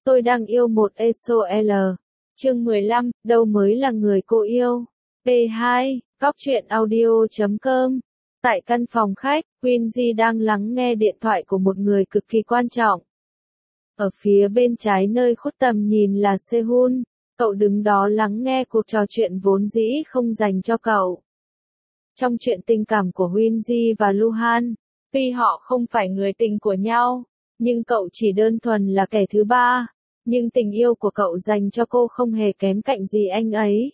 Tôi đang yêu một ESOL. Chương 15, đâu mới là người cô yêu. P2, cóc.truyện.audio.com. Tại căn phòng khách, Quincy đang lắng nghe điện thoại của một người cực kỳ quan trọng. Ở phía bên trái nơi khuất tầm nhìn là Sehun. Cậu đứng đó lắng nghe cuộc trò chuyện vốn dĩ không dành cho cậu. Trong chuyện tình cảm của Winji và Luhan, tuy họ không phải người tình của nhau, nhưng cậu chỉ đơn thuần là kẻ thứ ba. Nhưng tình yêu của cậu dành cho cô không hề kém cạnh gì anh ấy.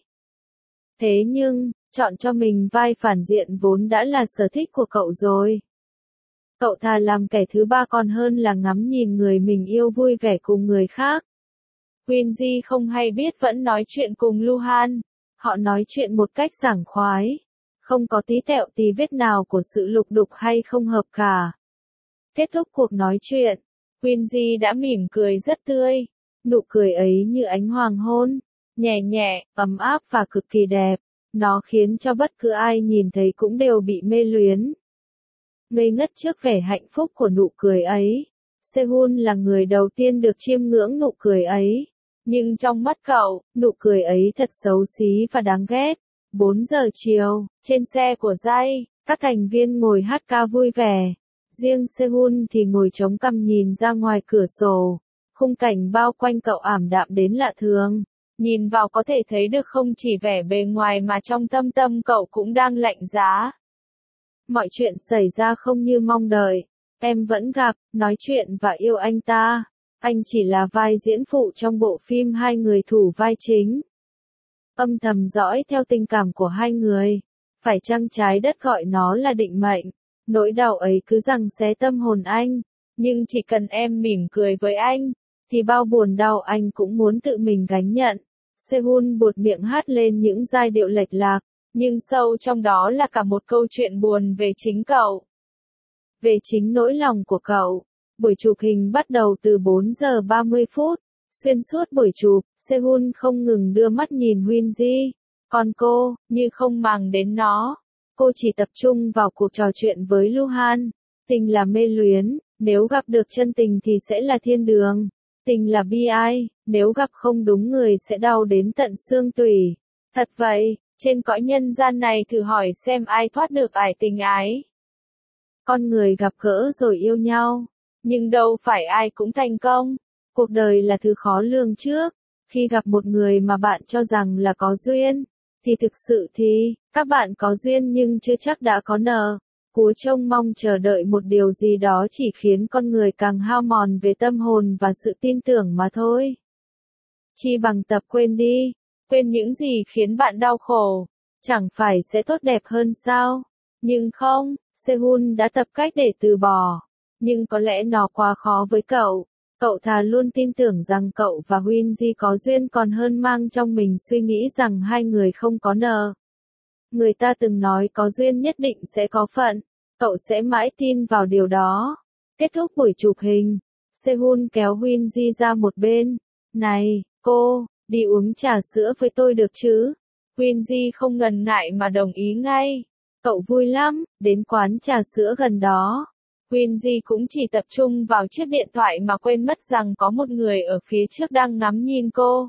Thế nhưng, chọn cho mình vai phản diện vốn đã là sở thích của cậu rồi. Cậu thà làm kẻ thứ ba còn hơn là ngắm nhìn người mình yêu vui vẻ cùng người khác. Winji không hay biết vẫn nói chuyện cùng Luhan. Họ nói chuyện một cách sảng khoái. Không có tí tẹo tí vết nào của sự lục đục hay không hợp cả. Kết thúc cuộc nói chuyện, Winji đã mỉm cười rất tươi. Nụ cười ấy như ánh hoàng hôn, nhẹ nhẹ, ấm áp và cực kỳ đẹp. Nó khiến cho bất cứ ai nhìn thấy cũng đều bị mê luyến. Ngây ngất trước vẻ hạnh phúc của nụ cười ấy. Sehun là người đầu tiên được chiêm ngưỡng nụ cười ấy. Nhưng trong mắt cậu, nụ cười ấy thật xấu xí và đáng ghét. 4 giờ chiều, trên xe của Jay, các thành viên ngồi hát ca vui vẻ. Riêng Sehun thì ngồi chống cằm nhìn ra ngoài cửa sổ. Khung cảnh bao quanh cậu ảm đạm đến lạ thường. Nhìn vào có thể thấy được không chỉ vẻ bề ngoài mà trong tâm tâm cậu cũng đang lạnh giá. Mọi chuyện xảy ra không như mong đợi. Em vẫn gặp, nói chuyện và yêu anh ta. Anh chỉ là vai diễn phụ trong bộ phim hai người thủ vai chính. Âm thầm dõi theo tình cảm của hai người. Phải chăng trái đất gọi nó là định mệnh. Nỗi đau ấy cứ giằng xé tâm hồn anh. Nhưng chỉ cần em mỉm cười với anh, thì bao buồn đau anh cũng muốn tự mình gánh nhận. Sehun buột miệng hát lên những giai điệu lệch lạc, nhưng sâu trong đó là cả một câu chuyện buồn về chính cậu. Về chính nỗi lòng của cậu. Buổi chụp hình bắt đầu từ 4 giờ 30 phút. Xuyên suốt buổi chụp, Sehun không ngừng đưa mắt nhìn Winji. Còn cô, như không màng đến nó. Cô chỉ tập trung vào cuộc trò chuyện với Luhan. Tình là mê luyến, nếu gặp được chân tình thì sẽ là thiên đường. Tình là bi ai, nếu gặp không đúng người sẽ đau đến tận xương tủy. Thật vậy, trên cõi nhân gian này thử hỏi xem ai thoát được ải tình ái. Con người gặp gỡ rồi yêu nhau, nhưng đâu phải ai cũng thành công. Cuộc đời là thứ khó lường trước. Khi gặp một người mà bạn cho rằng là có duyên, thì thực sự thì, các bạn có duyên nhưng chưa chắc đã có nợ. Cú trông mong chờ đợi một điều gì đó chỉ khiến con người càng hao mòn về tâm hồn và sự tin tưởng mà thôi. Chi bằng tập quên đi, quên những gì khiến bạn đau khổ, chẳng phải sẽ tốt đẹp hơn sao? Nhưng không, Sehun đã tập cách để từ bỏ. Nhưng có lẽ nó quá khó với cậu. Cậu thà luôn tin tưởng rằng cậu và Winji có duyên còn hơn mang trong mình suy nghĩ rằng hai người không có nợ. Người ta từng nói có duyên nhất định sẽ có phận. Cậu sẽ mãi tin vào điều đó. Kết thúc buổi chụp hình, Sehun kéo Winji ra một bên. Này, cô, đi uống trà sữa với tôi được chứ? Winji không ngần ngại mà đồng ý ngay. Cậu vui lắm, đến quán trà sữa gần đó. Winji cũng chỉ tập trung vào chiếc điện thoại mà quên mất rằng có một người ở phía trước đang ngắm nhìn cô.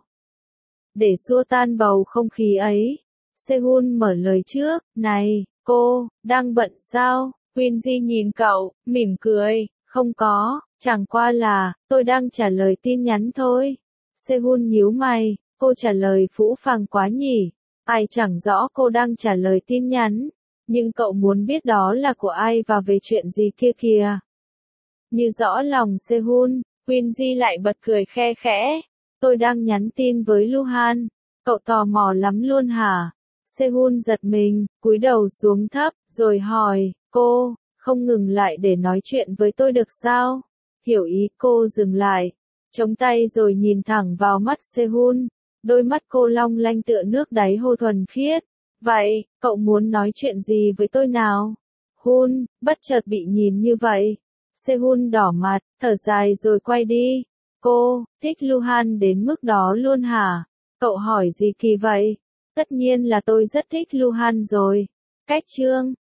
Để xua tan bầu không khí ấy, Sehun mở lời trước. Này, cô, đang bận sao? Winji nhìn cậu, mỉm cười. Không có, chẳng qua là, tôi đang trả lời tin nhắn thôi. Sehun nhíu mày, cô trả lời phũ phàng quá nhỉ? Ai chẳng rõ cô đang trả lời tin nhắn. Nhưng cậu muốn biết đó là của ai và về chuyện gì kia kìa. Như rõ lòng Sehun, Winji lại bật cười khe khẽ. Tôi đang nhắn tin với Luhan. Cậu tò mò lắm luôn hả? Sehun giật mình, cúi đầu xuống thấp, rồi hỏi, cô, không ngừng lại để nói chuyện với tôi được sao? Hiểu ý cô dừng lại, chống tay rồi nhìn thẳng vào mắt Sehun. Đôi mắt cô long lanh tựa nước đáy hồ thuần khiết. Vậy, cậu muốn nói chuyện gì với tôi nào? Hun, bất chợt bị nhìn như vậy. Sehun đỏ mặt, thở dài rồi quay đi. Cô, thích Luhan đến mức đó luôn hả? Cậu hỏi gì kỳ vậy? Tất nhiên là tôi rất thích Luhan rồi. Cách chương